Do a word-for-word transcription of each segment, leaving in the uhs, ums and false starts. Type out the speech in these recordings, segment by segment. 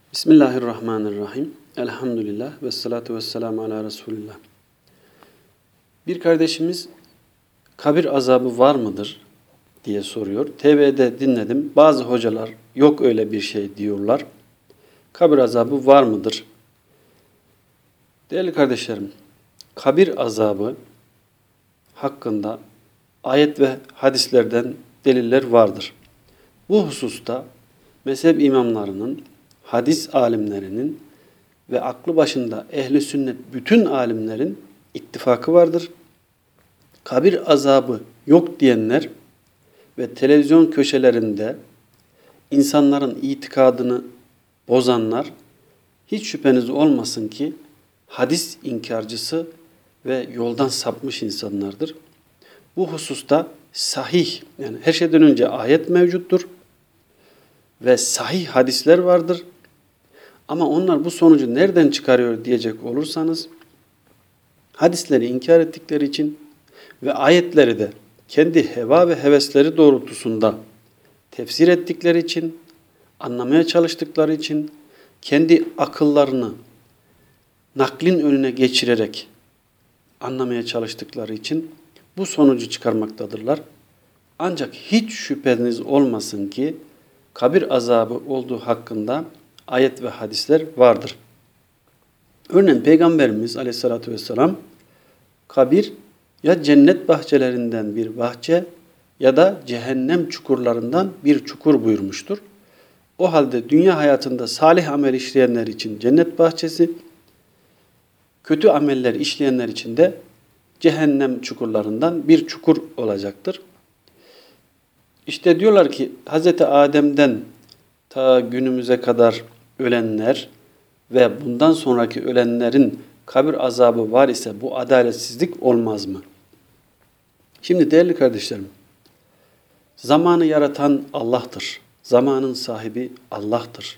Bismillahirrahmanirrahim. Elhamdülillah ve salatu ve selamu ala Resulillah. Bir kardeşimiz kabir azabı var mıdır diye soruyor. T V'de dinledim. Bazı hocalar yok öyle bir şey diyorlar. Kabir azabı var mıdır? Değerli kardeşlerim, kabir azabı hakkında ayet ve hadislerden deliller vardır. Bu hususta mezhep imamlarının, hadis alimlerinin ve aklı başında ehli sünnet bütün alimlerin ittifakı vardır. Kabir azabı yok diyenler ve televizyon köşelerinde insanların itikadını bozanlar hiç şüpheniz olmasın ki hadis inkarcısı ve yoldan sapmış insanlardır. Bu hususta sahih, yani her şeyden önce ayet mevcuttur ve sahih hadisler vardır. Ama onlar bu sonucu nereden çıkarıyor diyecek olursanız, hadisleri inkar ettikleri için ve ayetleri de kendi heva ve hevesleri doğrultusunda tefsir ettikleri için, anlamaya çalıştıkları için, kendi akıllarını naklin önüne geçirerek anlamaya çalıştıkları için bu sonucu çıkarmaktadırlar. Ancak hiç şüpheniz olmasın ki kabir azabı olduğu hakkında ayet ve hadisler vardır. Örneğin Peygamberimiz Aleyhisselatü Vesselam kabir ya cennet bahçelerinden bir bahçe ya da cehennem çukurlarından bir çukur buyurmuştur. O halde dünya hayatında salih amel işleyenler için cennet bahçesi, kötü ameller işleyenler için de cehennem çukurlarından bir çukur olacaktır. İşte diyorlar ki Hz. Adem'den ta günümüze kadar ölenler ve bundan sonraki ölenlerin kabir azabı var ise bu adaletsizlik olmaz mı? Şimdi değerli kardeşlerim, zamanı yaratan Allah'tır. Zamanın sahibi Allah'tır.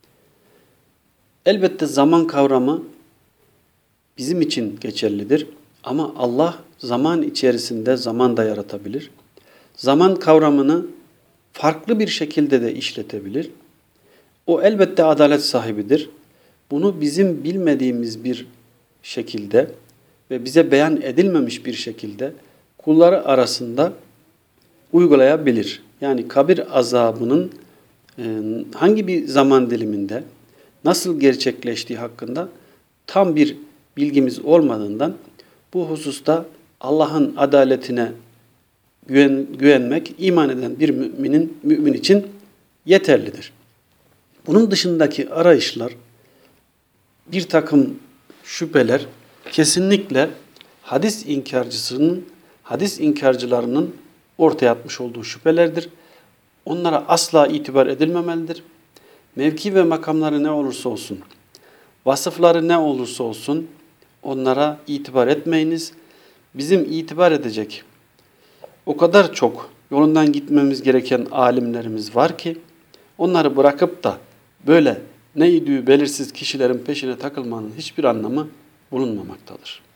Elbette zaman kavramı bizim için geçerlidir. Ama Allah zaman içerisinde zaman da yaratabilir. Zaman kavramını farklı bir şekilde de işletebilir. O elbette adalet sahibidir. Bunu bizim bilmediğimiz bir şekilde ve bize beyan edilmemiş bir şekilde kulları arasında uygulayabilir. Yani kabir azabının hangi bir zaman diliminde nasıl gerçekleştiği hakkında tam bir bilgimiz olmadığından bu hususta Allah'ın adaletine güven, güvenmek iman eden bir müminin mümin için yeterlidir. Bunun dışındaki arayışlar, bir takım şüpheler kesinlikle hadis inkarcısının, hadis inkarcılarının ortaya atmış olduğu şüphelerdir. Onlara asla itibar edilmemelidir. Mevki ve makamları ne olursa olsun, vasıfları ne olursa olsun onlara itibar etmeyiniz. Bizim itibar edecek o kadar çok yolundan gitmemiz gereken alimlerimiz var ki onları bırakıp da böyle ne idüğü belirsiz kişilerin peşine takılmanın hiçbir anlamı bulunmamaktadır.